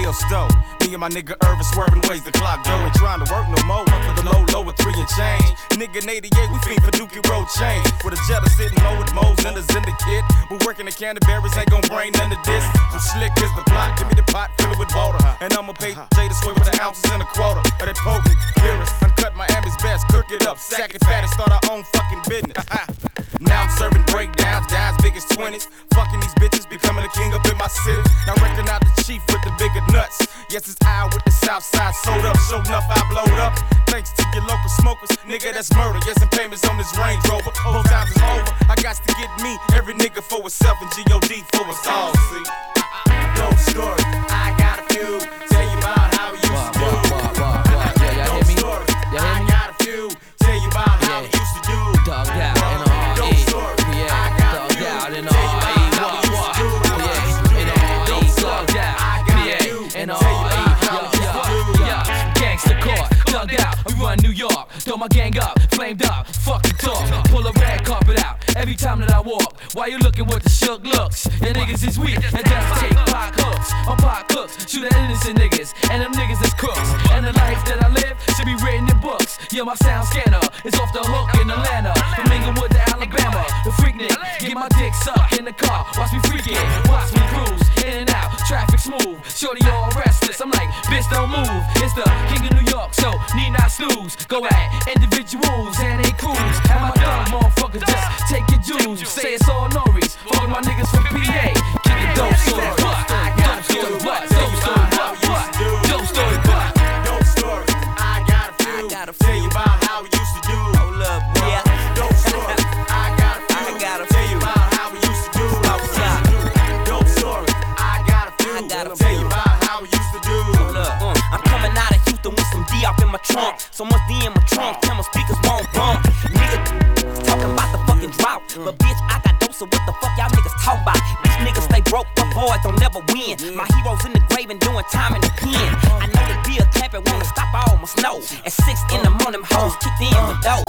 Bill Stowe. Me and my nigga Irvin swerving ways the clock go. Ain't trying to work no more. For the low with 3 and change. Nigga in 88, we fiend for Dookie Road change. With a Jetta sitting low with Mo's and the kit. But working the Canterbury's ain't gon' bring none of this. So slick is the plot. Give me the pot, fill it with water. And I'ma pay Jay to swing with the ounces and a quarter. Of that potent, clearest, uncut Miami's best. Cook it up, sack it fat and start our own fucking business. Now I'm serving breakdowns, downs big as 20s. Fucking these bitches, becoming a king up in my city. Now wrecking out the chief with the bigger nuts. Yes, it's I with the south side sold up. Show enough, I blowed up. Thanks to your local smokers, nigga, that's murder. Yes, and payments on this Range Rover. Both times is over. I got to get me, every nigga for itself, and G.O.D. for us all. See, dope story. I got a few. Tell you about how we used to do. Dope story. I got a few. Tell you about how we used to do. Dogged out and all. Dope story. Yeah, dogged out and all. Gangsta court, thugged out, we run New York. Throw my gang up, flamed up, fucking talk. Pull a red carpet out every time that I walk. Why you looking with the shook looks? Your niggas is weak and just take pot hooks. On pot cooks, shoot at innocent niggas, and them niggas is crooks. And the life that I live should be written in books. Yeah, my sound scanner is off the hook in Atlanta. From Inglewood to Alabama, the freak nigga, get my dick sucked in the car. Watch me freak it, watch me cruise, in and out, traffic smooth. Shorty all restless, I'm like, bitch don't move. It's the king of New York, so need not snooze. Go at individuals and they cruise. Have my thumb, motherfucker, just take your dues. Say it's all Norries, fucking my niggas from PA. Kick it dope story, what? Dope story, what? Dope story, what? Dope story, what? Dope story. I got a few. Tell you about how we used to do. Hold up, boy. Yeah. Dope story. I got a few. Tell you about how we used to do. Dope story. I got a few. Tell you about how we used to do. I'm coming out of Houston with some D off in my trunk. So much D in my trunk, tell my speakers won't bump. Nigga talking about the fucking drought. But bitch, I got dope, so what the fuck y'all niggas talk about? Bitch, niggas stay broke, but boys don't never win. My heroes in the grave and doing time in the pen. I know the beer clamping, wanna stop all my snow. At 6 in the morning, hoes kicked in the door.